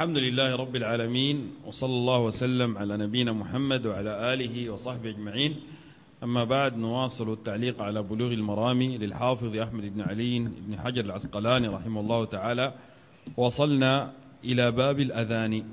الحمد لله رب العالمين، وصلى الله وسلم على نبينا محمد وعلى آله وصحبه أجمعين. أما بعد، نواصل التعليق على بلوغ المرام للحافظ أحمد بن علي بن حجر العسقلاني رحمه الله تعالى. وصلنا إلى باب الأذان.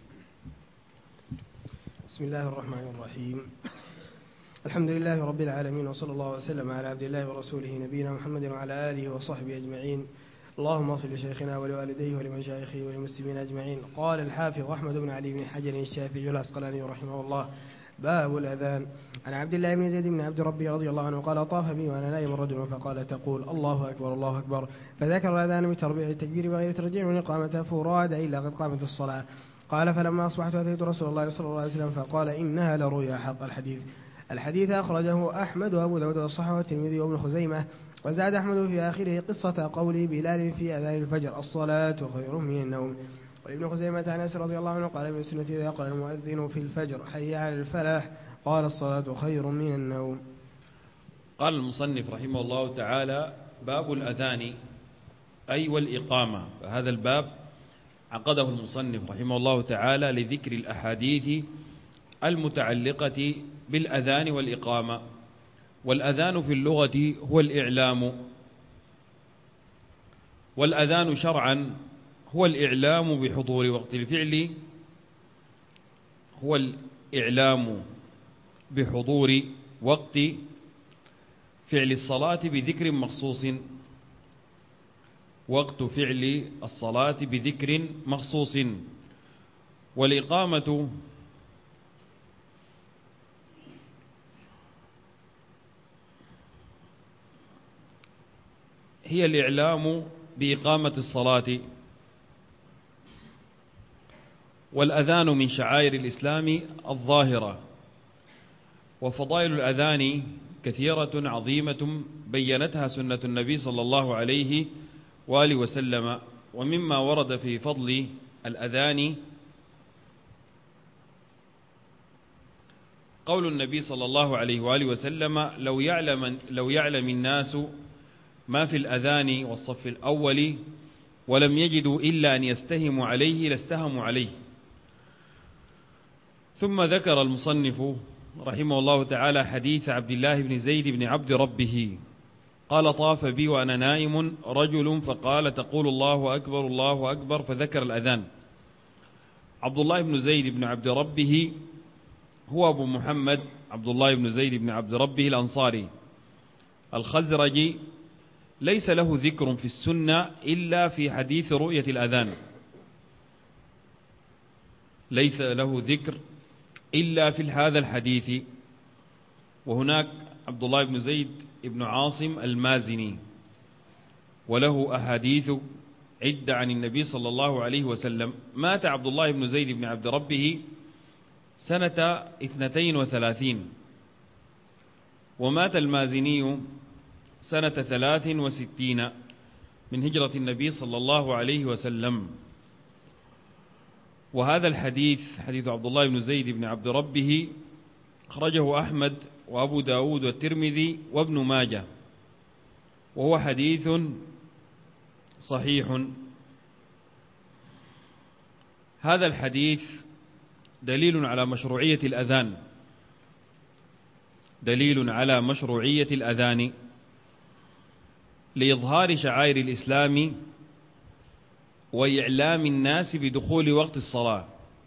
بسم الله الرحمن الرحيم. الحمد لله رب العالمين، وصلى الله وسلم على عبد الله ورسوله نبينا محمد وعلى آله وصحبه أجمعين. اللهم اغفر لشيخنا ولوالديه ولمشايخه وللمسلمين أجمعين. قال الحافظ أحمد بن علي بن حجر الشافعي العسقلاني رحمه الله: باب الأذان. عن عبد الله بن زيد بن عبد ربه رضي الله عنه قال: طاف بي وأنا نائم رجل فقال: تقول الله أكبر الله أكبر، فذكر الأذان بتربيع التكبير بغير ترجيع والإقامة فراد إلا قد قامت الصلاة. قال: فلما أصبحت أتيت رسول الله صلى الله عليه وسلم فقال: إنها لرؤيا حق. الحديث أخرجه أحمد وأبو داود والصحابة والترمذي وابن خزيمة. وزاد أحمد في آخره قصة قول بلال في أذان الفجر: الصلاة خير من النوم. وابن خزيمة عن أنس رضي الله عنه قال: من السنة إذا قال المؤذن في الفجر حي على الفلاح قال: الصلاة خير من النوم. قال المصنف رحمه الله تعالى: باب الأذان أي والإقامة. فهذا الباب عقده المصنف رحمه الله تعالى لذكر الأحاديث المتعلقة بالأذان والإقامة. والأذان في اللغة هو الإعلام، والأذان شرعا هو الإعلام بحضور وقت الفعل، هو الإعلام بحضور وقت فعل الصلاة بذكر مخصوص، وقت فعل الصلاة بذكر مخصوص. والإقامة هي الإعلام بإقامة الصلاة. والأذان من شعائر الإسلام الظاهرة، وفضائل الأذان كثيرة عظيمة بينتها سنة النبي صلى الله عليه وآله وسلم. ومما ورد في فضل الأذان قول النبي صلى الله عليه وآله وسلم: لو يعلم الناس ما في الأذان والصف الأول ولم يجدوا إلا أن يستهموا عليه لاستهموا عليه. ثم ذكر المصنف رحمه الله تعالى حديث عبد الله بن زيد بن عبد ربه قال: طاف بي وأنا نائم رجل فقال: تقول الله أكبر الله أكبر، فذكر الأذان. عبد الله بن زيد بن عبد ربه هو أبو محمد عبد الله بن زيد بن عبد ربه الأنصاري الخزرجي، ليس له ذكر في السنة إلا في حديث رؤية الأذان، ليس له ذكر إلا في هذا الحديث. وهناك عبد الله بن زيد بن عاصم المازني، وله أحاديث عدة عن النبي صلى الله عليه وسلم. مات عبد الله بن زيد بن عبد ربه سنة 32، ومات المازني سنة 63 من هجرة النبي صلى الله عليه وسلم. وهذا الحديث حديث عبد الله بن زيد بن عبد ربه أخرجه أحمد وأبو داود والترمذي وابن ماجه، وهو حديث صحيح. هذا الحديث دليل على مشروعية الأذان، دليل على مشروعية الأذان لإظهار شعائر الإسلام وإعلام الناس بدخول وقت الصلاة،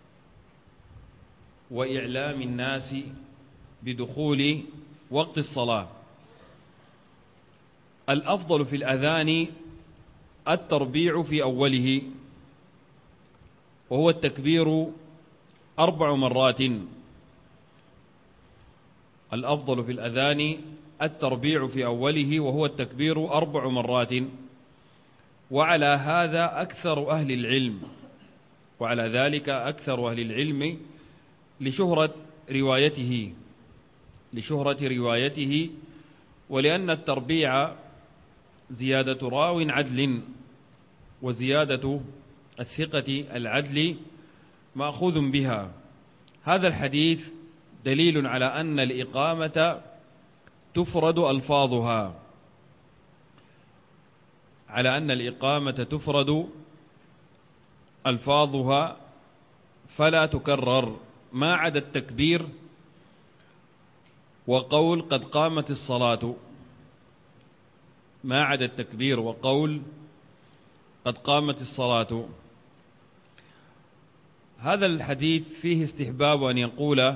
وإعلام الناس بدخول وقت الصلاة. الأفضل في الأذان التربيع في أوله، وهو التكبير 4 مرات. الأفضل في الأذان التربيع في أوله، وهو التكبير 4 مرات. وعلى هذا أكثر أهل العلم، وعلى ذلك أكثر أهل العلم لشهرة روايته، ولأن التربيع زيادة راو عدل، وزيادة الثقة العدل مأخوذ بها. هذا الحديث دليل على أن الإقامة تفرد ألفاظها، على أن الإقامة تفرد ألفاظها فلا تكرر ما عدا التكبير وقول قد قامت الصلاة، ما عدا التكبير وقول قد قامت الصلاة. هذا الحديث فيه استحباب أن يقول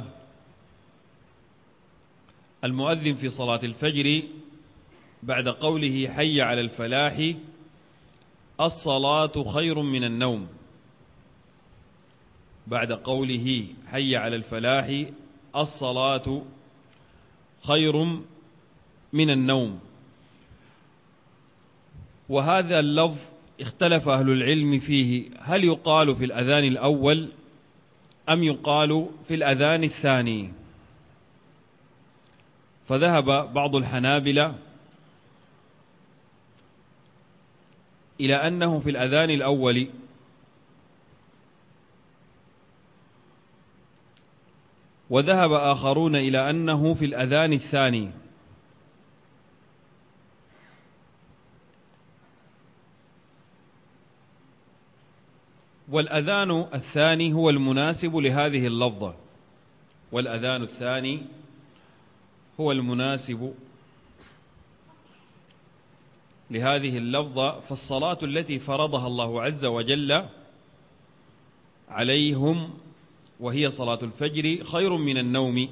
المؤذن في صلاة الفجر بعد قوله حي على الفلاح الصلاة خير من النوم، بعد قوله حي على الفلاح الصلاة خير من النوم. وهذا اللفظ اختلف أهل العلم فيه، هل يقال في الأذان الأول أم يقال في الأذان الثاني؟ فذهب بعض الحنابلة إلى أنه في الأذان الأول، وذهب آخرون إلى أنه في الأذان الثاني. والأذان الثاني هو المناسب لهذه اللفظة، والأذان الثاني هو المناسب لهذه اللفظة. فالصلاة التي فرضها الله عز وجل عليهم وهي صلاة الفجر خير من النوم.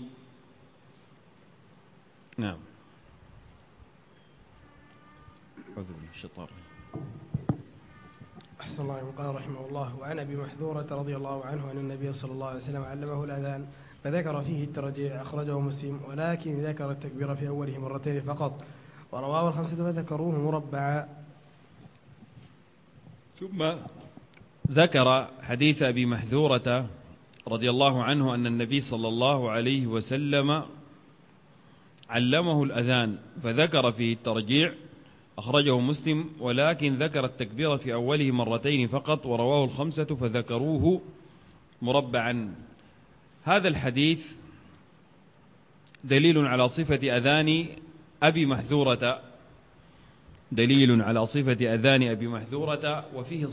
نعم. أحسن الله عليكم. قال رحمه الله: وعن أبي محذورة رضي الله عنه أن النبي صلى الله عليه وسلم علمه الأذان فذكر فيه الترجيع، أخرجه مسلم، ولكن ذكر التكبير في أوله مرتين فقط، ورواه الخمسة فذكروه مربعا. ثم ذكر حديث أبي محذورة رضي الله عنه أن النبي صلى الله عليه وسلم علمه الأذان فذكر فيه الترجيع، أخرجه مسلم، ولكن ذكر التكبير في أوله مرتين فقط، ورواه الخمسة فذكروه مربعا. هذا الحديث دليل على صفة أذان أبي محذورة، دليل على صفة أذان أبي محذورة،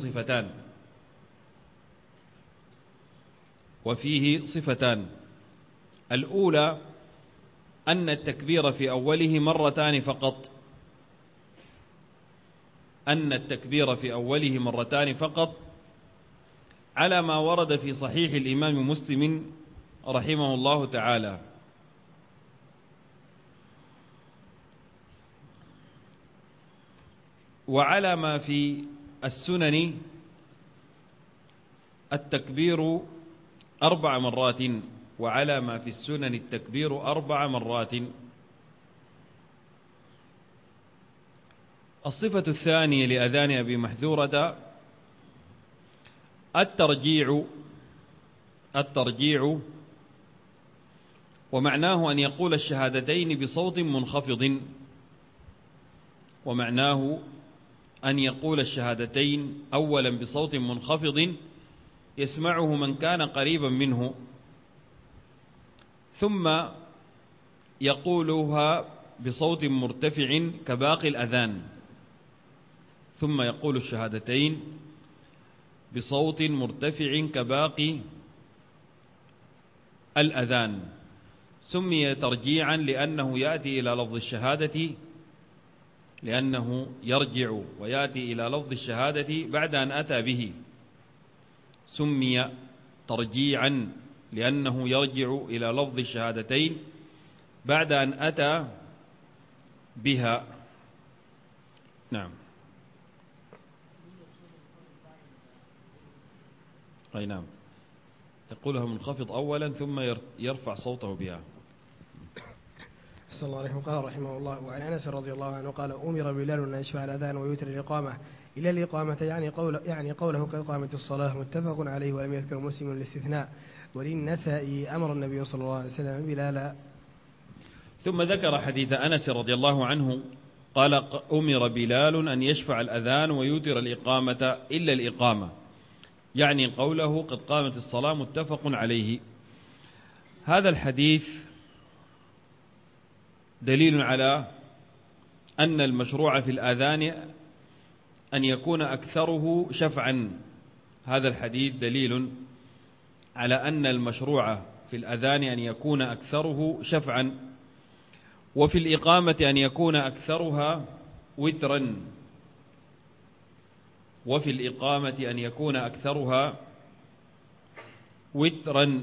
وفيه صفتان. الأولى أن التكبير في أوله مرتان فقط، أن التكبير في أوله مرتان فقط، على ما ورد في صحيح الإمام مسلم رحمه الله تعالى. وعلى ما في السنن التكبير 4 مرات، وعلى ما في السنن التكبير 4 مرات. الصفة الثانية لأذان أبي محذورة الترجيع، ومعناه أن يقول الشهادتين بصوت منخفض، ومعناه أن يقول الشهادتين أولا بصوت منخفض يسمعه من كان قريبا منه، ثم يقولها بصوت مرتفع كباقي الأذان، ثم يقول الشهادتين بصوت مرتفع كباقي الأذان. سمي ترجيعا لأنه يأتي إلى لفظ الشهادة، لأنه يرجع ويأتي إلى لفظ الشهادة بعد أن أتى به. سمي ترجيعا لأنه يرجع إلى لفظ الشهادتين بعد أن أتى بها. نعم. أي نعم، يقولها منخفض أولا ثم يرفع صوته بها. صلى الله عليه وسلم. قال رحمه الله: وعن أنس رضي الله عنه قال: أمر بلال أن يشفع الأذان ويوتر الإقامة إلى الإقامة، يعني قوله كإقامة الصلاة، متفق عليه ولم يذكر مسلم الاستثناء. وللنسائي: أمر النبي صلى الله عليه وسلم بلالا. ثم ذكر حديث أنس رضي الله عنه قال: أمر بلال أن يشفع الأذان ويوتر الإقامة إلا الإقامة، يعني قوله قد قامت الصلاة، متفق عليه. هذا الحديث دليل على أن المشروع في الآذان أن يكون أكثره شفعا. هذا الحديث دليل على أن المشروع في الأذان أن يكون أكثره شفعا، وفي الإقامة أن يكون أكثرها وترا، وفي الإقامة أن يكون أكثرها وترا،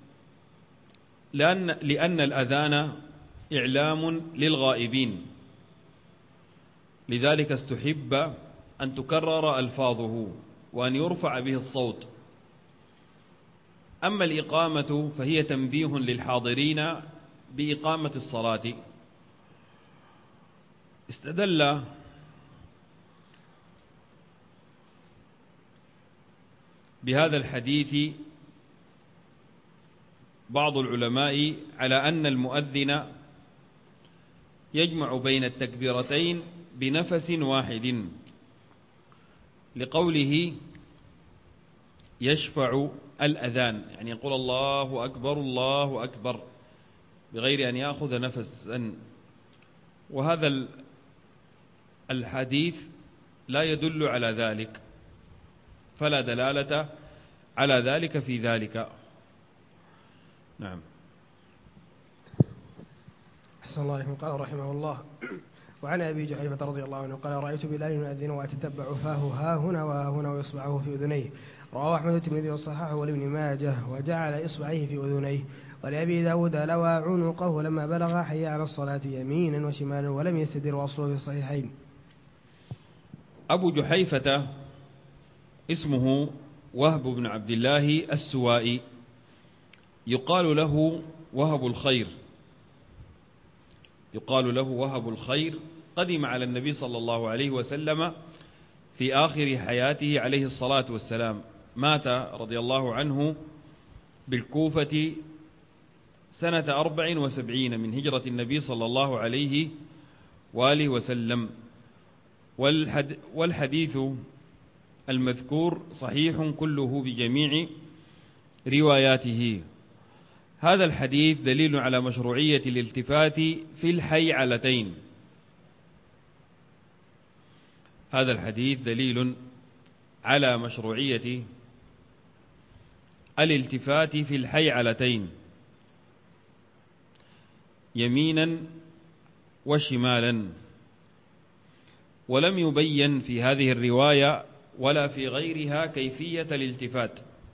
لأن الأذان إعلام للغائبين، لذلك استحب أن تكرر ألفاظه وأن يرفع به الصوت. أما الإقامة فهي تنبيه للحاضرين بإقامة الصلاة. استدل بهذا الحديث بعض العلماء على أن المؤذن يجمع بين التكبيرتين بنفس واحد، لقوله يشفع الأذان، يعني يقول الله أكبر الله أكبر بغير أن يأخذ نفسا. وهذا الحديث لا يدل على ذلك، فلا دلالة على ذلك في ذلك. نعم. أحسن الله عليكم. قال رحمه الله: وعن أبي جحيفة رضي الله عنه قال: رأيت بلال يؤذن وأتتبع فاه ها هنا وها هنا وإصبعه في أذنيه. رواه أحمد الترمذي وصححه ولابن ماجه، وجعل إصبعيه في أذنيه. ولأبي داود لوى عنقه لما بلغ حي على الصلاة يمينا وشمالا، ولم يستدر، وأصله في الصحيحين. أبو جحيفة اسمه وهب بن عبد الله السوائي، يقال له وهب الخير، يقال له وهب الخير. قدم على النبي صلى الله عليه وسلم في آخر حياته عليه الصلاة والسلام، مات رضي الله عنه بالكوفة سنة 74 من هجرة النبي صلى الله عليه وآله وسلم. والحديث المذكور صحيح كله بجميع رواياته. هذا الحديث دليل على مشروعية الالتفات في الحيعلتين. هذا الحديث دليل على مشروعية الالتفات في الحيعلتين يمينا وشمالا، ولم يبين في هذه الرواية ولا في غيرها كيفية الالتفات،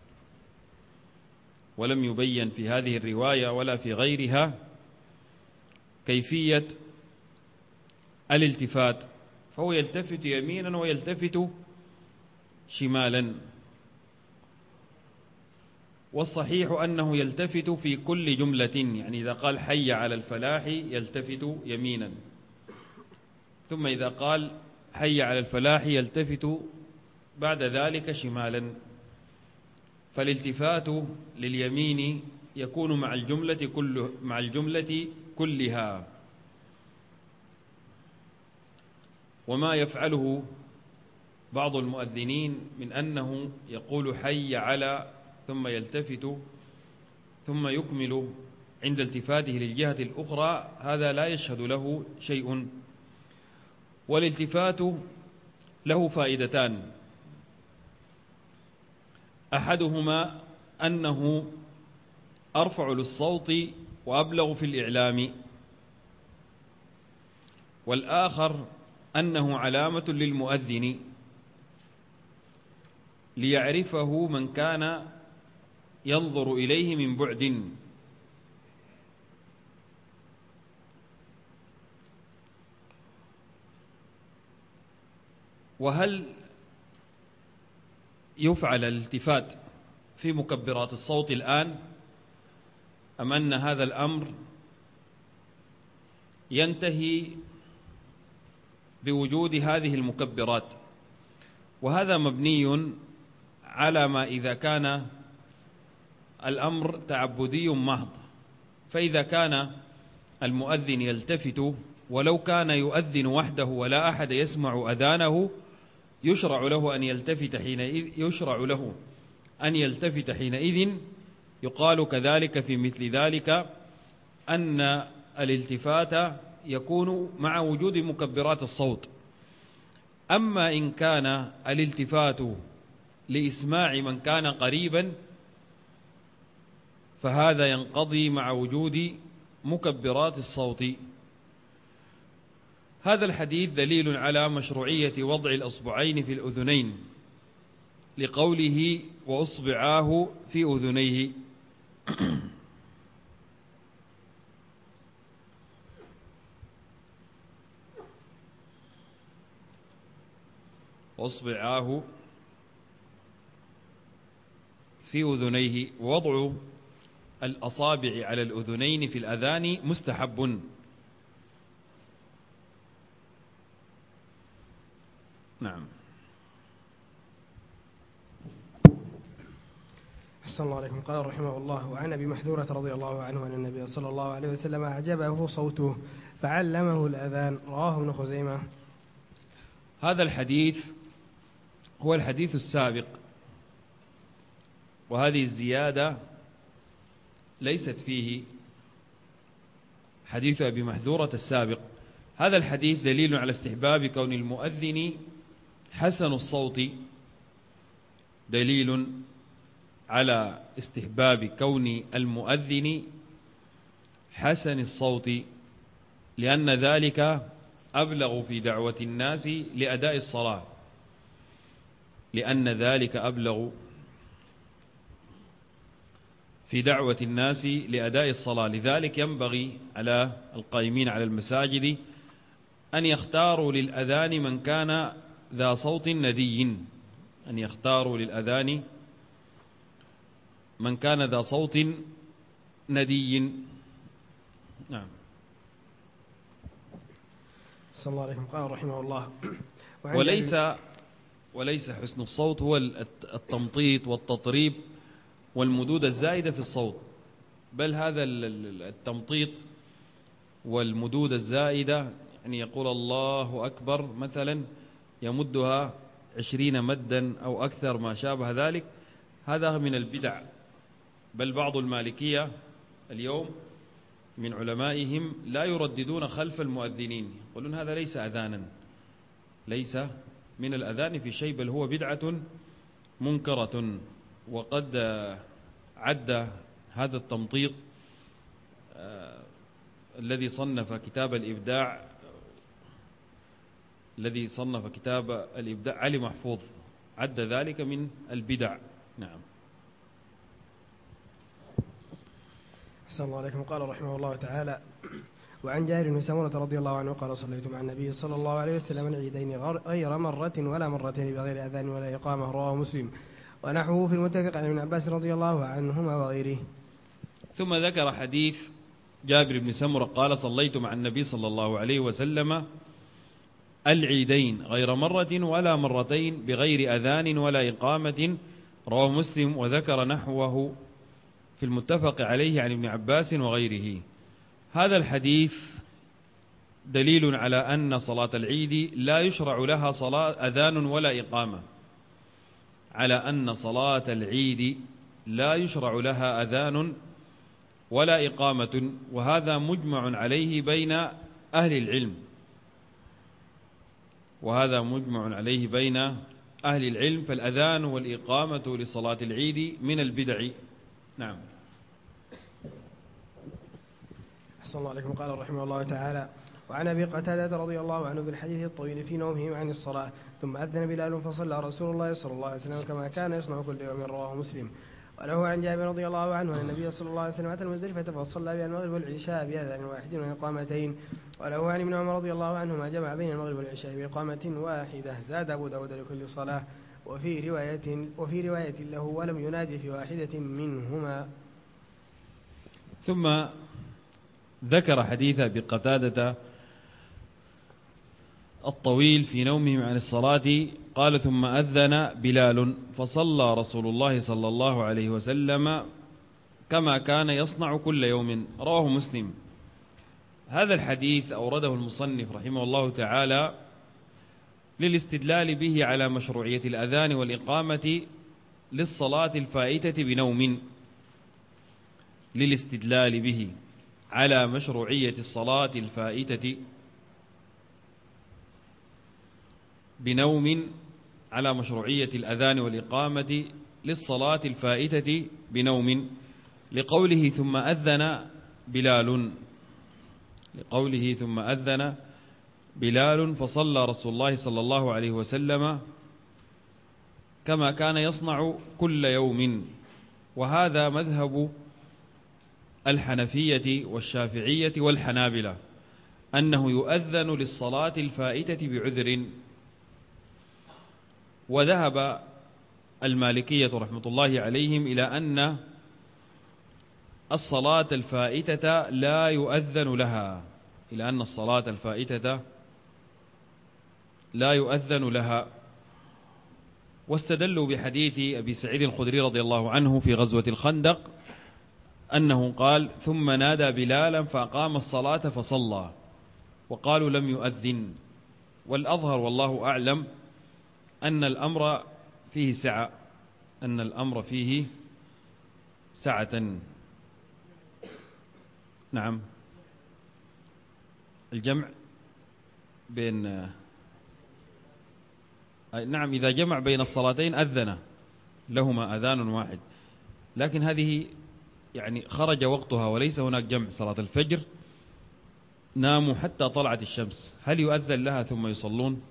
ولم يبين في هذه الرواية ولا في غيرها كيفية الالتفات، فهو يلتفت يمينا ويلتفت شمالا. والصحيح أنه يلتفت في كل جملة، يعني إذا قال حي على الفلاح يلتفت يمينا، ثم إذا قال حي على الفلاح يلتفت بعد ذلك شمالا. فالالتفات لليمين يكون مع الجملة كلها. وما يفعله بعض المؤذنين من أنه يقول حي على ثم يلتفت ثم يكمل عند التفاته للجهة الأخرى، هذا لا يشهد له شيء. والالتفات له فائدتان: أحدهما أنه أرفع للصوت وأبلغ في الإعلام، والآخر أنه علامة للمؤذن ليعرفه من كان ينظر إليه من بعد. وهل يفعل الالتفات في مكبرات الصوت الآن، أم أن هذا الأمر ينتهي بوجود هذه المكبرات؟ وهذا مبني على ما إذا كان الأمر تعبدي محض. فإذا كان المؤذن يلتفت ولو كان يؤذن وحده ولا أحد يسمع أذانه، يشرع له أن يلتفت حينئذ. يقال كذلك في مثل ذلك أن الالتفات يكون مع وجود مكبرات الصوت. أما إن كان الالتفات لإسماع من كان قريبا، فهذا ينقضي مع وجود مكبرات الصوت. هذا الحديث دليل على مشروعية وضع الأصبعين في الأذنين، لقوله وأصبعاه في أذنيه. وأصبعاه في أذنيه. ووضع الأصابع على الأذنين في الأذان مستحب. نعم. أحسن الله عليكم. قال رحمه الله: وعن أبي محذورة رضي الله عنه أن النبي صلى الله عليه وسلم أعجبه صوته فعلمه الأذان. رواه ابن خزيمة. هذا الحديث هو الحديث السابق، وهذه الزيادة ليست فيه حديث أبي محذورة السابق. هذا الحديث دليل على استحباب كون المؤذن حسن الصوت، دليل على استحباب كون المؤذن حسن الصوت، لأن ذلك أبلغ في دعوة الناس لأداء الصلاة، لأن ذلك أبلغ في دعوة الناس لأداء الصلاة. لذلك ينبغي على القائمين على المساجد أن يختاروا للأذان من كان ذا صوت ندي، أن يختاروا للأذان من كان ذا صوت ندي. نعم. صلى الله عليكم. قال رحمه الله: وليس حسن الصوت هو التمطيط والتطريب والمدود الزائدة في الصوت، بل هذا التمطيط والمدود الزائدة، يعني يقول الله أكبر مثلا يمدها 20 مدا أو أكثر ما شابه ذلك، هذا من البدع. بل بعض المالكية اليوم من علمائهم لا يرددون خلف المؤذنين، يقولون هذا ليس أذانا، ليس من الأذان في شيء، بل هو بدعة منكرة. وقد عد هذا التمطيط الذي صنف كتاب الإبداع علي محفوظ، عد ذلك من البدع. نعم. أحسن الله عليكم. قال رحمه الله تعالى: وعن جابر بن سمرة رضي الله عنه قال: صليت مع النبي صلى الله عليه وسلم العيدين غير مرة ولا مرتين بغير أذان ولا إقامة. رواه مسلم. ونحوه في المتفق عن ابن عباس رضي الله عنهما وغيره. ثم ذكر حديث جابر بن سمرة قال: صليت مع النبي صلى الله عليه وسلم العيدين غير مرة ولا مرتين بغير أذان ولا إقامة. رواه مسلم. وذكر نحوه في المتفق عليه عن ابن عباس وغيره. هذا الحديث دليل على أن صلاة العيد لا يشرع لها صلاة أذان ولا إقامة، على أن صلاة العيد لا يشرع لها أذان ولا إقامة، وهذا مجمع عليه بين أهل العلم، فالأذان والإقامة لصلاة العيد من البدع. نعم. أحسن الله عليكم. قال رحمه الله تعالى: وعن أبي قتادة رضي الله عنه بالحديث الطويل في نومهم عن الصلاة: ثم أذن بلال فصلى رسول الله صلى الله عليه وسلم كما كان يصنع كل يوم. رواه مسلم. وله عن جابر رضي الله عنه أن النبي صلى الله عليه وسلم أتى المزدلفة فصلى بها المغرب والعشاء بأذان واحد وإقامتين. وله عن ابن عمر رضي الله عنهما جمع بين المغرب والعشاء بإقامة واحدة. زاد أبو داود لكل صلاة. وفي رواية له: ولم ينادي في واحدة منهما. ثم ذكر حديث أبي قتادة الطويل في نومهم عن الصلاة قال: ثم أذن بلال فصلى رسول الله صلى الله عليه وسلم كما كان يصنع كل يوم. رواه مسلم. هذا الحديث أورده المصنف رحمه الله تعالى للاستدلال به على مشروعية الأذان والإقامة للصلاة الفائتة بنوم، للاستدلال به على مشروعية الصلاة الفائتة بنوم على مشروعية الأذان والإقامة للصلاة الفائتة بنوم لقوله ثم أذن بلال فصلى رسول الله صلى الله عليه وسلم كما كان يصنع كل يوم. وهذا مذهب الحنفية والشافعية والحنابلة أنه يؤذن للصلاة الفائتة بعذر. وذهب المالكية رحمة الله عليهم إلى أن الصلاة الفائتة لا يؤذن لها، واستدلوا بحديث أبي سعيد الخدري رضي الله عنه في غزوة الخندق أنه قال ثم نادى بلالا فأقام الصلاة فصلى، وقالوا لم يؤذن. والأظهر والله أعلم أن الأمر فيه سعة. نعم، الجمع بين إذا جمع بين الصلاتين أذن لهما أذان واحد، لكن هذه يعني خرج وقتها وليس هناك جمع. صلاة الفجر ناموا حتى طلعت الشمس، هل يؤذن لها ثم يصلون؟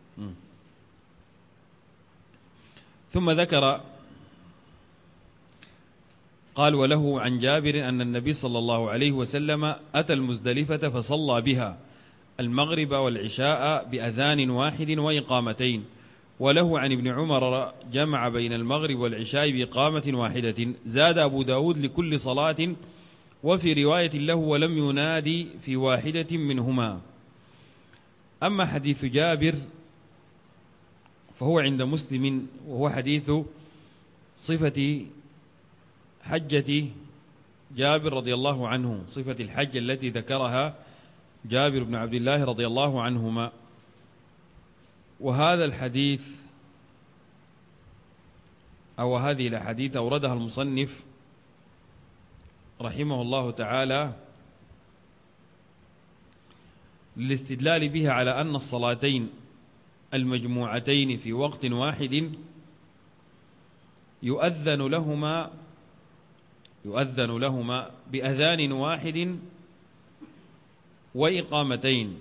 ثم ذكر قال وله عن جابر أن النبي صلى الله عليه وسلم أتى المزدلفة فصلى بها المغرب والعشاء بأذان واحد وإقامتين. وله عن ابن عمر جمع بين المغرب والعشاء بإقامة واحدة. زاد أبو داود لكل صلاة، وفي رواية له ولم ينادي في واحدة منهما. أما حديث جابر فهو عند مسلم، وهو حديث صفة حجة جابر رضي الله عنه، صفة الحج التي ذكرها جابر بن عبد الله رضي الله عنهما. وهذا الحديث أو هذه الأحاديث أوردها المصنف رحمه الله تعالى للاستدلال بها على أن الصلاتين المجموعتين في وقت واحد يؤذن لهما بأذان واحد وإقامتين،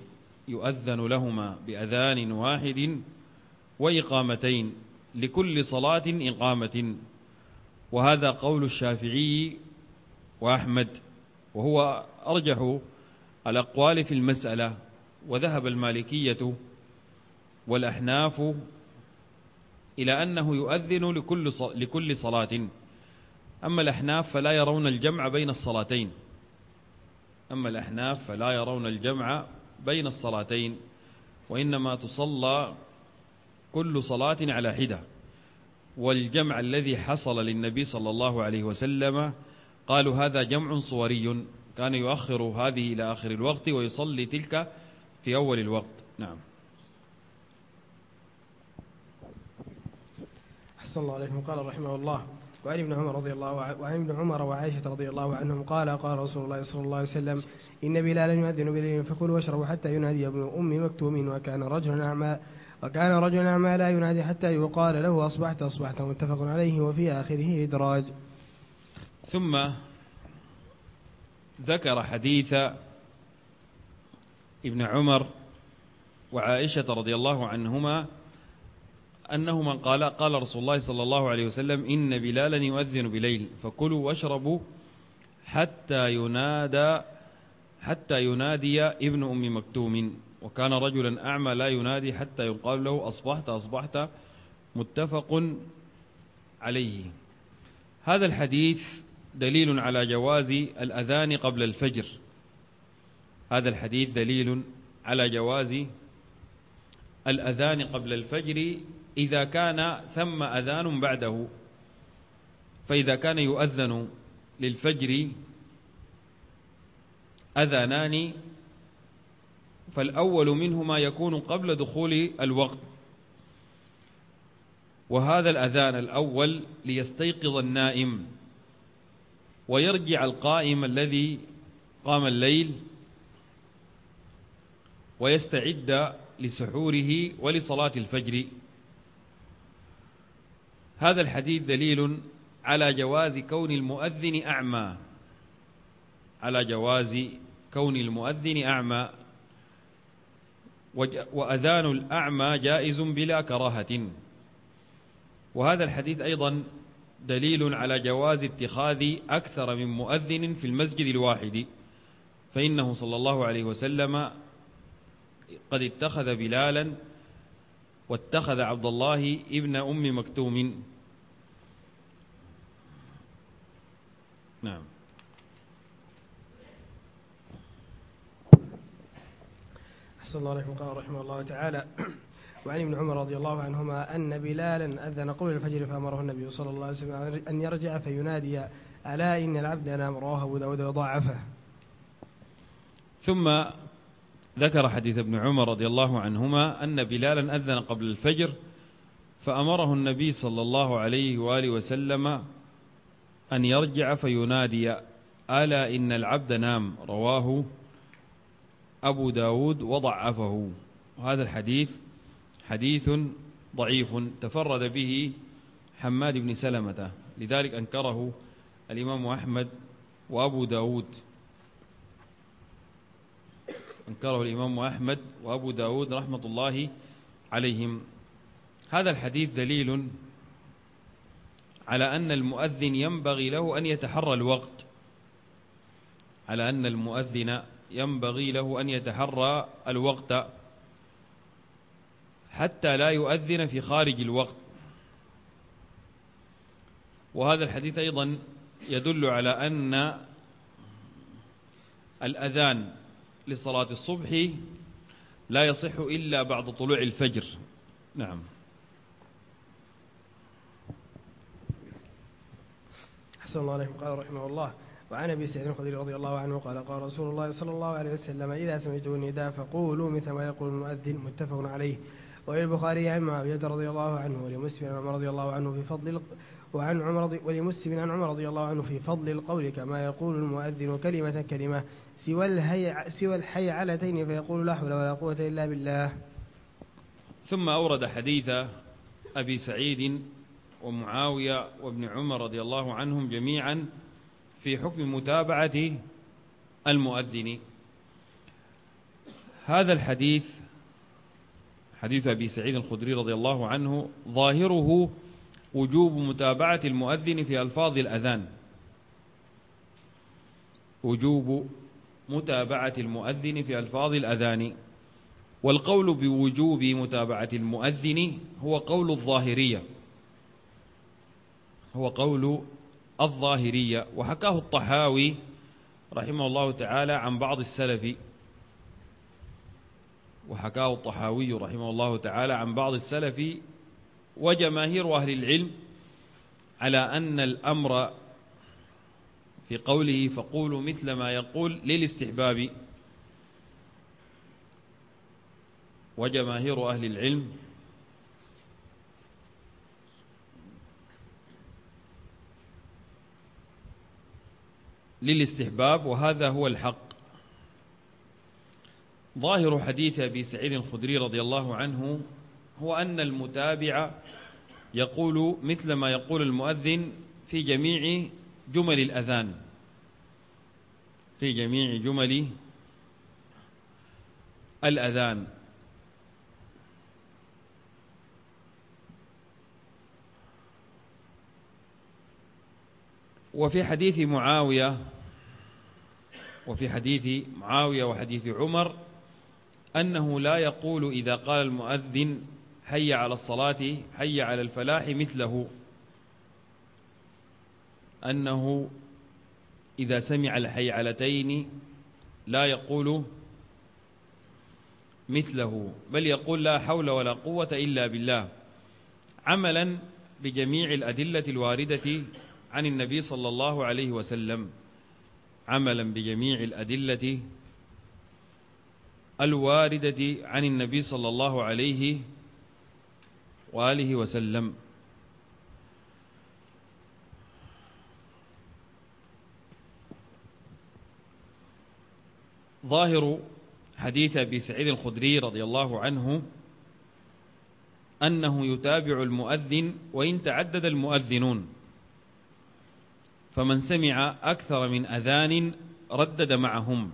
لكل صلاة إقامة. وهذا قول الشافعي وأحمد، وهو أرجح الأقوال في المسألة. وذهب المالكية والأحناف إلى أنه يؤذن لكل صلاة. أما الأحناف فلا يرون الجمع بين الصلاتين، وإنما تصلى كل صلاة على حدة. والجمع الذي حصل للنبي صلى الله عليه وسلم قالوا هذا جمع صوري، كان يؤخر هذه إلى آخر الوقت ويصلي تلك في أول الوقت. نعم. أحسن الله عليكم. قال رحمه الله وعن ابن عمر وعائشة رضي الله عنهم قال رسول الله صلى الله عليه وسلم إن بلالا يؤذن بليل فكلوا واشربوا حتى ينادي ابن أم مكتوم وكان رجلا أعمى لا ينادي حتى يقال له أصبحت متفق عليه. وفي آخره إدراج. ثم ذكر حديث ابن عمر وعائشة رضي الله عنهما أنهما قال رسول الله صلى الله عليه وسلم إن بلالا يؤذن بليل فكلوا واشربوا حتى ينادي ابن أم مكتوم وكان رجلا أعمى لا ينادي حتى يقال له أصبحت متفق عليه. هذا الحديث دليل على جواز الأذان قبل الفجر. الأذان قبل الفجر إذا كان ثم أذان بعده. فإذا كان يؤذن للفجر أذانان فالأول منهما يكون قبل دخول الوقت، وهذا الأذان الأول ليستيقظ النائم ويرجع القائم الذي قام الليل ويستعد لسحوره ولصلاة الفجر. هذا الحديث دليل على جواز كون المؤذن أعمى، على جواز كون المؤذن أعمى، وأذان الأعمى جائز بلا كراهة. وهذا الحديث أيضا دليل على جواز اتخاذ أكثر من مؤذن في المسجد الواحد، فإنه صلى الله عليه وسلم قد اتخذ بلالا واتخذ عبد الله ابن أم مكتوم. نعم. أحسن الله عليكم. قال رحمه الله تعالى: وعن ابن عمر رضي الله عنهما أن بلالا أذن قبل الفجر فأمره النبي صلى الله عليه وسلم أن يرجع فينادي: ألا إن العبد نام. رواه أبو داود وضعفه. ثم ذكر حديث ابن عمر رضي الله عنهما أن بلالا أذن قبل الفجر فأمره النبي صلى الله عليه وآله وسلم أن يرجع فينادي: ألا إن العبد نام. رواه أبو داود وضعفه. وهذا الحديث حديث ضعيف تفرد به حماد بن سلمة، لذلك أنكره الإمام أحمد وأبو داود، أنكره الإمام أحمد وأبو داود رحمة الله عليهم. هذا الحديث دليل على أن المؤذن ينبغي له أن يتحرى الوقت، على أن المؤذن ينبغي له أن يتحرى الوقت حتى لا يؤذن في خارج الوقت. وهذا الحديث أيضا يدل على أن الأذان لصلاة الصبح لا يصح إلا بعد طلوع الفجر. نعم. أحسن الله عليكم. قال رحمه الله: وعن أبي سعيد الخدري رضي الله عنه قال: قال رسول الله صلى الله عليه وسلم: إذا سمعتم النداء فقولوا مثل ما يقول المؤذن. متفق عليه. وللبخاري عن معاوية رضي الله عنه ولمسلم عن عمر رضي الله عنه في فضل ولمسلم عن عمر رضي الله عنه في فضل القول كما يقول المؤذن كلمة كلمة سوى الحيعلتين فيقول: لا حول ولا قوة إلا بالله. ثم أورد حديث أبي سعيد ومعاوية وابن عمر رضي الله عنهم جميعا في حكم متابعة المؤذن. هذا الحديث حديث أبي سعيد الخدري رضي الله عنه ظاهره وجوب متابعة المؤذن في ألفاظ الأذان، وجوب متابعة المؤذن في ألفاظ الأذان. والقول بوجوب متابعة المؤذن هو قول الظاهرية، هو قول الظاهرية، وحكاه الطحاوي رحمه الله تعالى عن بعض السلف، وحكاه الطحاوي رحمه الله تعالى عن بعض السلف وجماهير أهل العلم على أن الأمر في قوله فقولوا مثل ما يقول للاستحباب. وجماهير أهل العلم للاستحباب، وهذا هو الحق. ظاهر حديث أبي سعيد الخدري رضي الله عنه هو أن المتابع يقول مثل ما يقول المؤذن في جميع جمل الأذان، في جميع جمل الأذان. وفي حديث معاوية وحديث عمر أنه لا يقول إذا قال المؤذن حي على الصلاة حي على الفلاح مثله، أنه إذا سمع الحيعلتين لا يقول مثله، بل يقول لا حول ولا قوة إلا بالله، عملا بجميع الأدلة الواردة عن النبي صلى الله عليه وسلم، عملا بجميع الأدلة الواردة عن النبي صلى الله عليه وآله وسلم. ظاهر حديث أبي سعيد الخدري رضي الله عنه أنه يتابع المؤذن وإن تعدد المؤذنون، فمن سمع أكثر من أذان ردد معهم،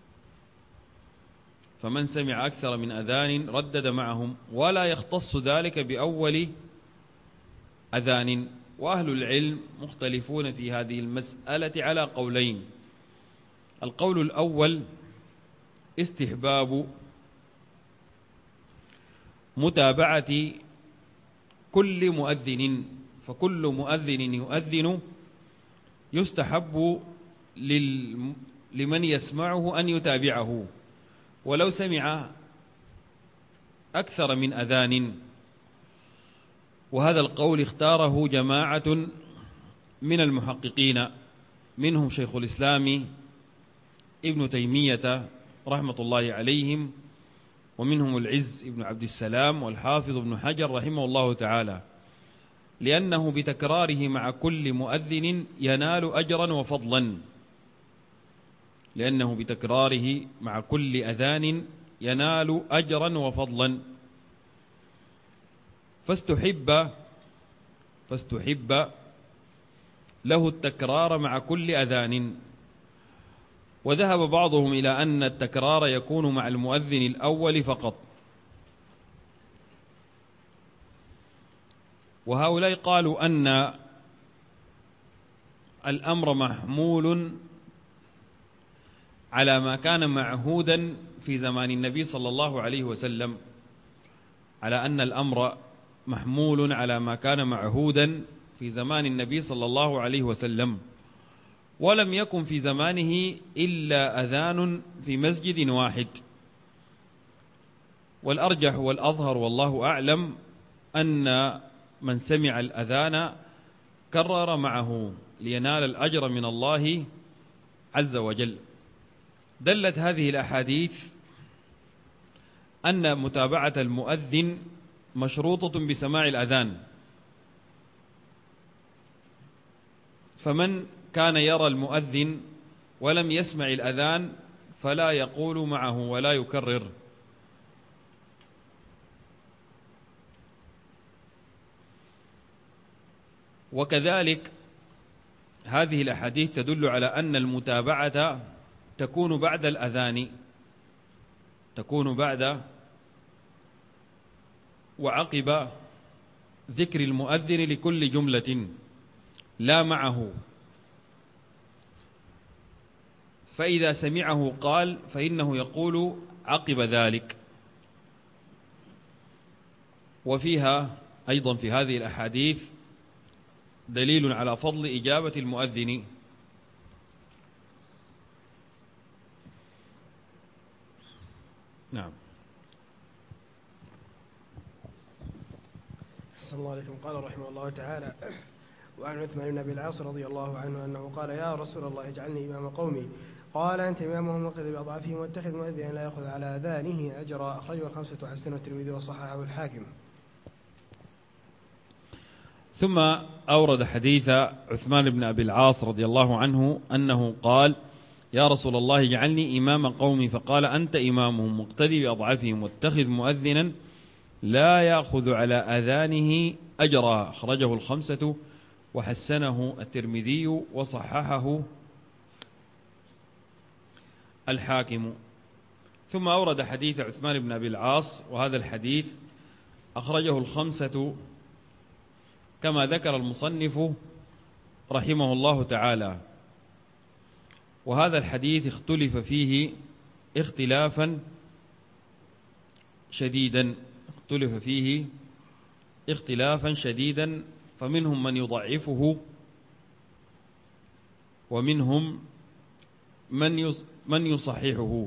فمن سمع أكثر من أذان ردد معهم، ولا يختص ذلك بأول أذان. وأهل العلم مختلفون في هذه المسألة على قولين. القول الأول استحباب متابعة كل مؤذن، فكل مؤذن يؤذن يستحب لمن يسمعه أن يتابعه ولو سمع أكثر من أذان. وهذا القول اختاره جماعة من المحققين، منهم شيخ الإسلام ابن تيمية رحمة الله عليهم، ومنهم العز ابن عبد السلام والحافظ ابن حجر رحمه الله تعالى، لأنه بتكراره مع كل مؤذن ينال أجرا وفضلا، لأنه بتكراره مع كل أذان ينال أجرا وفضلا. فاستحب له التكرار مع كل أذان. وذهب بعضهم إلى أن التكرار يكون مع المؤذن الأول فقط، وهؤلاء قالوا أن الأمر محمول على ما كان معهودا في زمان النبي صلى الله عليه وسلم، على أن الأمر محمول على ما كان معهودا في زمان النبي صلى الله عليه وسلم، ولم يكن في زمانه إلا أذان في مسجد واحد. والأرجح والأظهر والله أعلم أن من سمع الأذان كرر معه لينال الأجر من الله عز وجل. دلت هذه الأحاديث أن متابعة المؤذن مشروطة بسماع الأذان، فمن كان يرى المؤذن ولم يسمع الأذان فلا يقول معه ولا يكرر. وكذلك هذه الأحاديث تدل على أن المتابعة تكون بعد الأذان، تكون بعد وعقب ذكر المؤذن لكل جملة لا معه. فإذا سمعه قال فإنه يقول عقب ذلك. وفيها أيضا في هذه الأحاديث دليل على فضل إجابة المؤذن. نعم. أحسن الله عليكم. قال رحمه الله تعالى: وعن عثمان بن أبي العاص رضي الله عنه أنه قال: يا رسول الله اجعلني إمام قومي. قال: أنت إمامهم وقذ بأضعافهم واتخذ مؤذنا لا يأخذ على أذانه أجرا. أخرجه الخمسة وحسنه الترمذي وصححه الحاكم. ثم أورد حديث عثمان بن أبي العاص رضي الله عنه أنه قال: يا رسول الله اجعلني إمام قومي. فقال: أنت إمامهم واقتدي بأضعافهم واتخذ مؤذنا لا يأخذ على أذانه أجرا. أخرجه الخمسة وحسنه الترمذي وصححه الحاكم. ثم أورد حديث عثمان بن أبي العاص، وهذا الحديث أخرجه الخمسة كما ذكر المصنف رحمه الله تعالى. وهذا الحديث اختلف فيه اختلافا شديدا، فمنهم من يضعفه ومنهم من يصححه.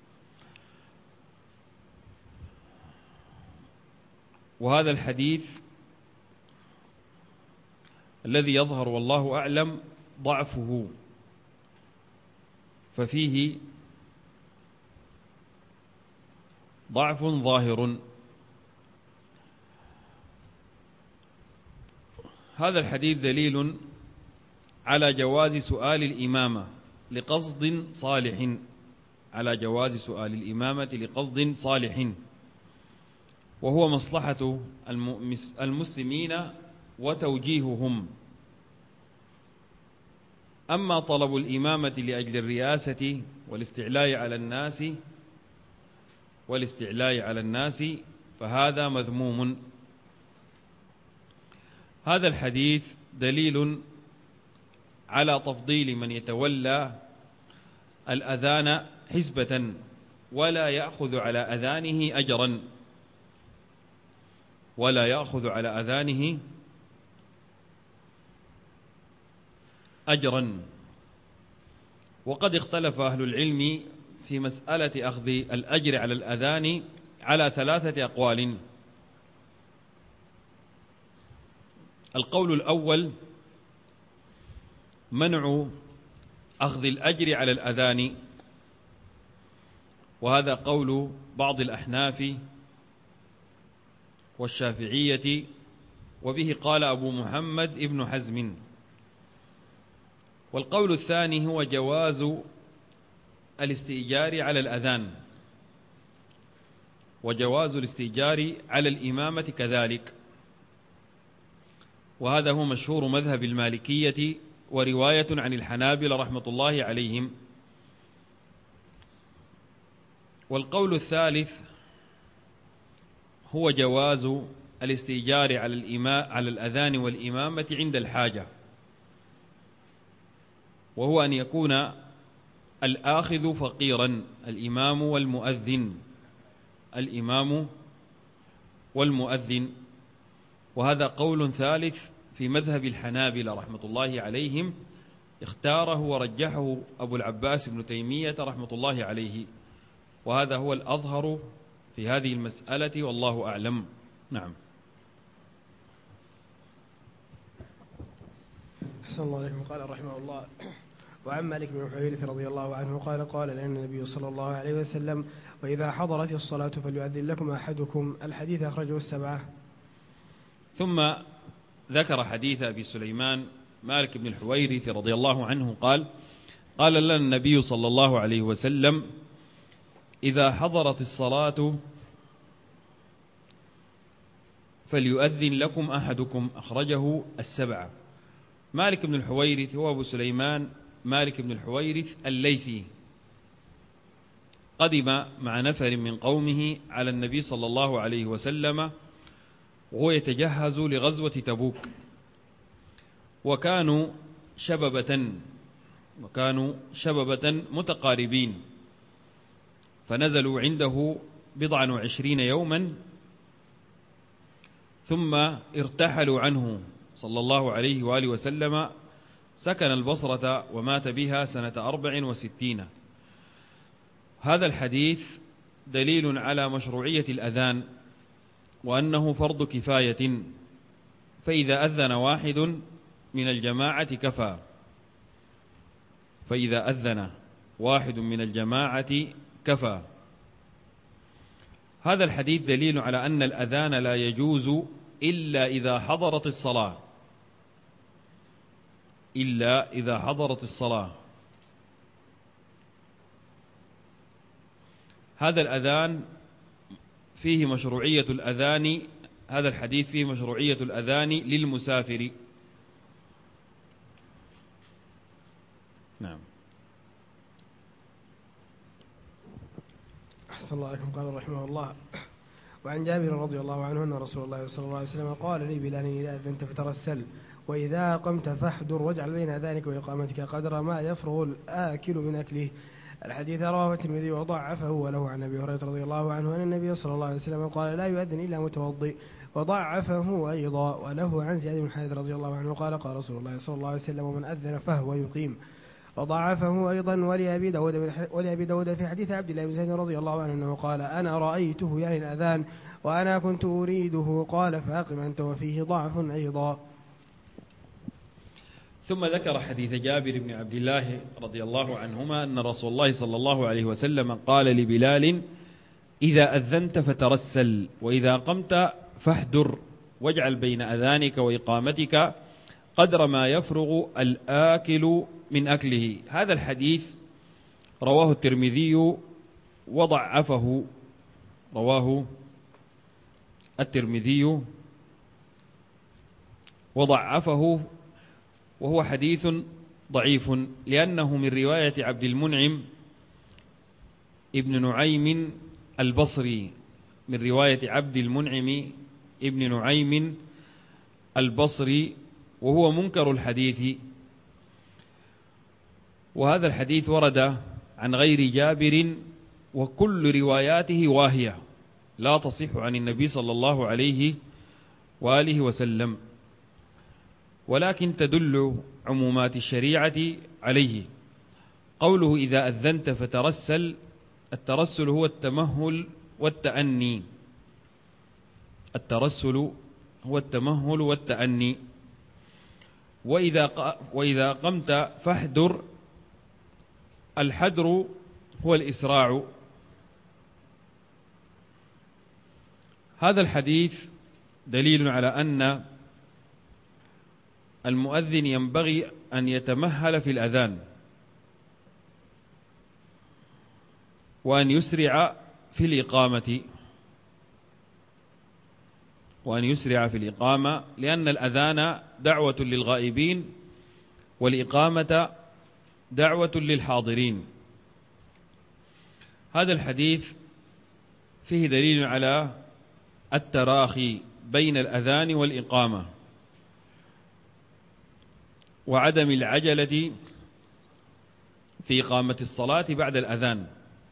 وهذا الحديث الذي يظهر والله أعلم ضعفه، ففيه ضعف ظاهر. هذا الحديث دليل على جواز سؤال الإمامة لقصد صالح، على جواز سؤال الإمامة لقصد صالح. وهو مصلحة المسلمين وتوجيههم. أما طلب الإمامة لأجل الرئاسة والاستعلاء على الناس فهذا مذموم. هذا الحديث دليل على تفضيل من يتولى الأذان حسبة ولا يأخذ على أذانه أجرا. وقد اختلف أهل العلم في مسألة أخذ الأجر على الأذان على 3 أقوال. القول الأول منع أخذ الأجر على الأذان، وهذا قول بعض الأحناف والشافعية، وبه قال أبو محمد ابن حزم. والقول الثاني هو جواز الاستئجار على الأذان، وجواز الاستئجار على الإمامة كذلك، وهذا هو مشهور مذهب المالكية ورواية عن الحنابلة رحمة الله عليهم. والقول الثالث هو جواز الاستئجار على الأذان والإمامة عند الحاجة، وهو أن يكون الآخذ فقيرا، الإمام والمؤذن. وهذا قول ثالث في مذهب الحنابلة رحمة الله عليهم، اختاره ورجحه أبو العباس بن تيمية رحمة الله عليه، وهذا هو الأظهر في هذه المسألة والله أعلم. نعم. أحسن الله عليكم. قال رحمه الله: وعن مالك بن حويرث رضي الله عنه قال: قال لنا النبي صلى الله عليه وسلم: وإذا حضرت الصلاة فليؤذن لكم أحدكم. الحديث أخرجه 7. ثم ذكر حديث أبي سليمان مالك بن الحويرث رضي الله عنه قال: قال لنا النبي صلى الله عليه وسلم: إذا حضرت الصلاة فليؤذن لكم أحدكم. أخرجه 7. مالك بن الحويرث هو أبو سليمان مالك بن الحويرث الليثي، قدم مع نفر من قومه على النبي صلى الله عليه وسلم وهو يتجهز لغزوة تبوك، وكانوا شببة متقاربين، فنزلوا عنده 29 يوما ثم ارتحلوا عنه صلى الله عليه وآله وسلم. سكن البصرة ومات بها سنة 64. هذا الحديث دليل على مشروعية الأذان، وأنه فرض كفاية، فإذا أذن واحد من الجماعة كفى. هذا الحديث دليل على أن الأذان لا يجوز إلا إذا حضرت الصلاة. هذا الأذان فيه مشروعية الأذان، هذا الحديث فيه مشروعية الأذان للمسافر. نعم. أحسن الله عليكم. قال رحمه الله: وعن جابر رضي الله عنه أن رسول الله صلى الله عليه وسلم قال لي: بلال إذا أذنت فترسل، وإذا قمت فاحضر، واجعل بين أذانك وإقامتك قدر ما يفرغ الآكل من أكله. الحديث رواه الترمذي وضعفه، وله عن أبي هريرة رضي الله عنه أن النبي صلى الله عليه وسلم قال: لا يؤذن إلا متوضئ، وضعفه أيضا. وله عن زياد بن حارث رضي الله عنه قال: قال رسول الله صلى الله عليه وسلم: ومن أذن فهو يقيم. وضعفه أيضا. ولأبي داود في حديث عبد الله بن زيد رضي الله عنه أنه قال: أنا رأيته يعني الأذان وأنا كنت أريده، قال: فأقم أنت. وفيه ضعف أيضا. ثم ذكر حديث جابر بن عبد الله رضي الله عنهما أن رسول الله صلى الله عليه وسلم قال لبلال: إذا أذنت فترسل، وإذا قمت فاحضر، واجعل بين أذانك وإقامتك قدر ما يفرغ الآكل من أكله. هذا الحديث رواه الترمذي وضعفه، الترمذي وضعفه، وهو حديث ضعيف لأنه من رواية عبد المنعم ابن نعيم البصري، من رواية عبد المنعم ابن نعيم البصري، وهو منكر الحديث. وهذا الحديث ورد عن غير جابر، وكل رواياته واهية لا تصح عن النبي صلى الله عليه وآله وسلم، ولكن تدل عمومات الشريعة عليه. قوله إذا أذنت فترسل، الترسل هو التمهل والتأني، الترسل هو التمهل والتأني. وإذا قمت فاحذر، الحذر هو الإسراع. هذا الحديث دليل على أن المؤذن ينبغي أن يتمهل في الأذان، وأن يسرع في الإقامة، لأن الأذان دعوة للغائبين والإقامة دعوة للحاضرين. هذا الحديث فيه دليل على التراخي بين الأذان والإقامة، وعدم العجلة في إقامة الصلاة بعد الأذان.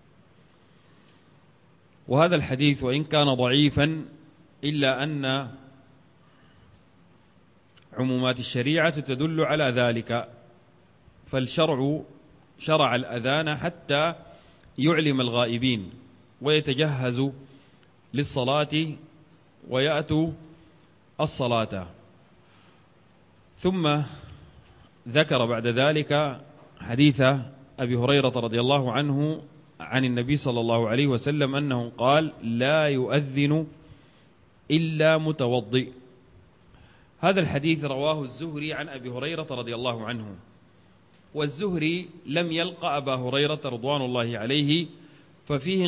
وهذا الحديث وإن كان ضعيفا إلا أن عمومات الشريعة تدل على ذلك، فالشرع شرع الأذان حتى يعلم الغائبين ويتجهز للصلاة ويأتوا الصلاة. ثم ذكر بعد ذلك حديث أبي هريرة رضي الله عنه عن النبي صلى الله عليه وسلم أنه قال لا يؤذن إلا متوضئ. هذا الحديث رواه الزهري عن أبي هريرة رضي الله عنه، والزهري لم يلقى أبا هريرة رضوان الله عليه، ففيه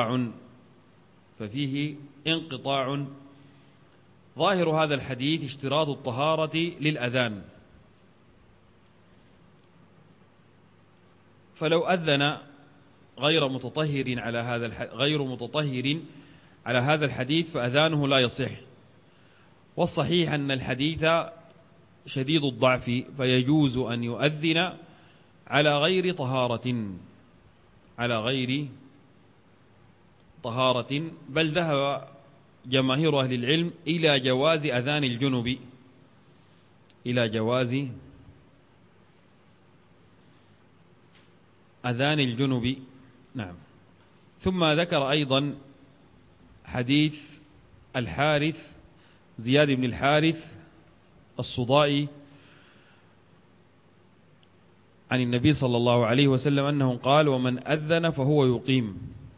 انقطاع. ظاهر هذا الحديث اشتراط الطهارة للأذان، فلو أذن غير متطهر على هذا الحديث فأذانه لا يصح. والصحيح أن الحديث شديد الضعف، فيجوز أن يؤذن على غير طهارة، بل ذهب جماهير أهل العلم إلى جواز أذان الجنب، نعم. ثم ذكر أيضا حديث الحارث زياد بن الحارث الصدائي عن النبي صلى الله عليه وسلم أنه قال ومن أذن فهو يقيم.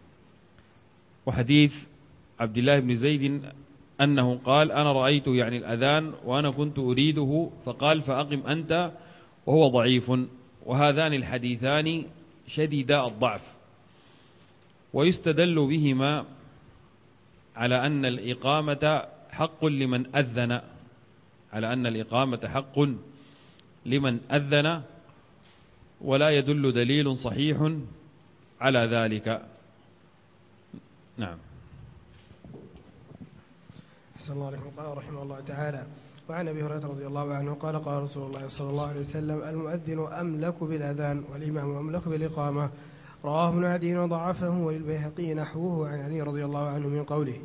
وحديث عبد الله بن زيد أنه قال أنا رأيت يعني الأذان وأنا كنت أريده، فقال فأقم أنت، وهو ضعيف. وهذان الحديثان شديدا الضعف، ويستدل بهما على أن الإقامة حق لمن أذن، ولا يدل دليل صحيح على ذلك. نعم. أحسن الله عليكم. قال رحمه الله تعالى وعن أبي هريرة رضي الله عنه قال قال رسول الله صلى الله عليه وسلم المؤذن أملك بالأذان والإمام أملك بالإقامة. رواه ابن عدي وضعفه، وللبيهقي نحوه عن علي رضي الله عنه من قوله.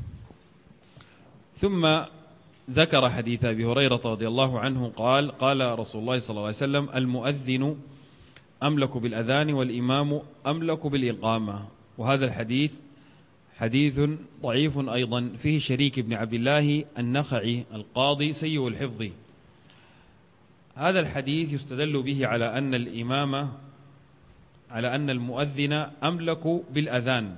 ثم ذكر حديث أبي هريرة رضي الله عنه قال قال رسول الله صلى الله عليه وسلم المؤذن أملك بالأذان والإمام أملك بالإقامة. وهذا الحديث حديث ضعيف أيضا، فيه شريك بن عبد الله النخعي القاضي سيء الحفظ. هذا الحديث يستدل به على أن المؤذن أملك بالأذان،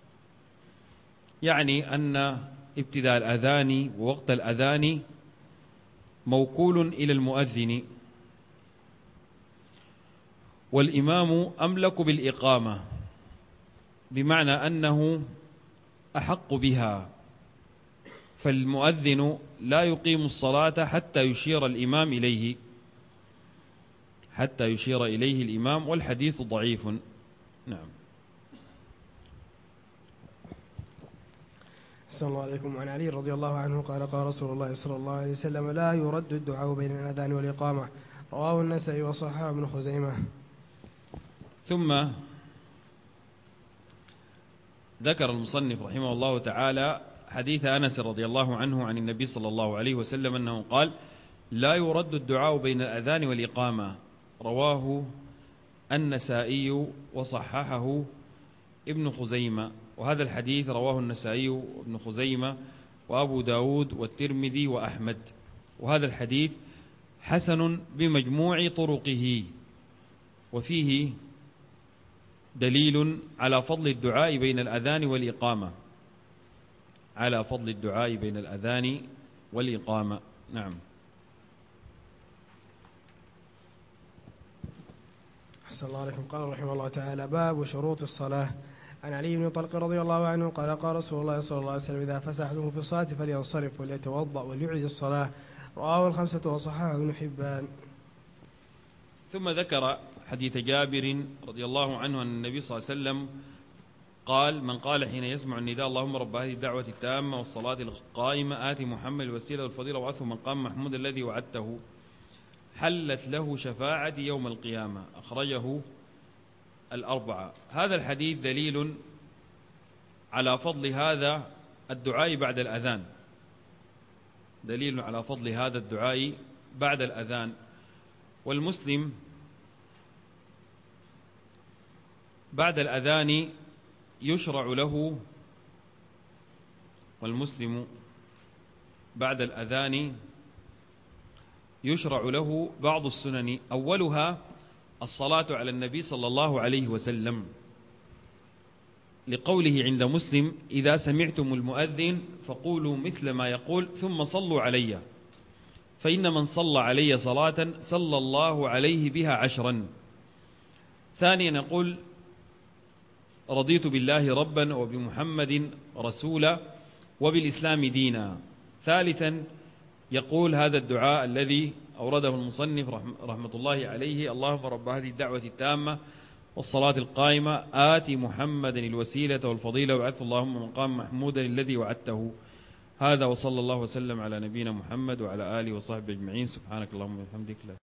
يعني أن ابتداء الأذان ووقت الأذان موكول إلى المؤذن، والإمام أملك بالإقامة، بمعنى أنه أحق بها فالمؤذن لا يقيم الصلاة حتى يشير الإمام إليه، حتى يشير إليه الإمام، والحديث ضعيف. نعم. صلى الله عليكم. عن علي رضي الله عنه قال قال رسول الله صلى الله عليه وسلم: لا يرد الدعاء بين الأذان والإقامة. رواه النسائي وصححه ابن خزيمة. ثم ذكر المصنف رحمه الله تعالى حديث أنس رضي الله عنه عن النبي صلى الله عليه وسلم أنه قال: لا يرد الدعاء بين الأذان والإقامة. رواه النسائي وصححه ابن خزيمة. وهذا الحديث رواه النسائي وابن خزيمة وأبو داود والترمذي وأحمد. وهذا الحديث حسن بمجموع طرقه، وفيه دليل على فضل الدعاء بين الأذان والإقامة، على فضل الدعاء بين الأذان والإقامة. نعم. أحسن الله عليكم. قال رحمه الله تعالى: باب شروط الصلاة. عن علي بن طلق رضي الله عنه قال قال رسول الله صلى الله عليه وسلم: إذا فسح أحدكم في الصلاة فلينصرف وليتوضأ وليعيد الصلاة. رواه الخمسة وصححه ابن حبان. ثم ذكر حديث جابر رضي الله عنه أن النبي صلى الله عليه وسلم قال: من قال حين يسمع النداء اللهم رب هذه الدعوة التامة والصلاة القائمة آت محمد الوسيلة والفضيلة وابعثه مقام محمود الذي وعدته حلت له شفاعة يوم القيامة. أخرجه الأربعة. هذا الحديث دليل على فضل هذا الدعاء بعد الأذان، دليل على فضل هذا الدعاء بعد الأذان. والمسلم بعد الأذان يشرع له، والمسلم بعد الأذان يشرع له بعض السنن، أولها الصلاة على النبي صلى الله عليه وسلم، لقوله عند مسلم: إذا سمعتم المؤذن فقولوا مثل ما يقول ثم صلوا علي، فإن من صلى علي صلاة صلى الله عليه بها 10. ثانيا يقول: رضيت بالله ربا وبمحمد رسولا وبالإسلام دينا. ثالثا يقول هذا الدعاء الذي أورده المصنف رحمة الله عليه: اللهم رب هذه الدعوة التامة والصلاة القائمة آت محمدا الوسيلة والفضيلة وابعثه اللهم مقام محمودا الذي وعدته. هذا وصلى الله وسلم على نبينا محمد وعلى آله وصحبه أجمعين. سبحانك اللهم وبحمدك.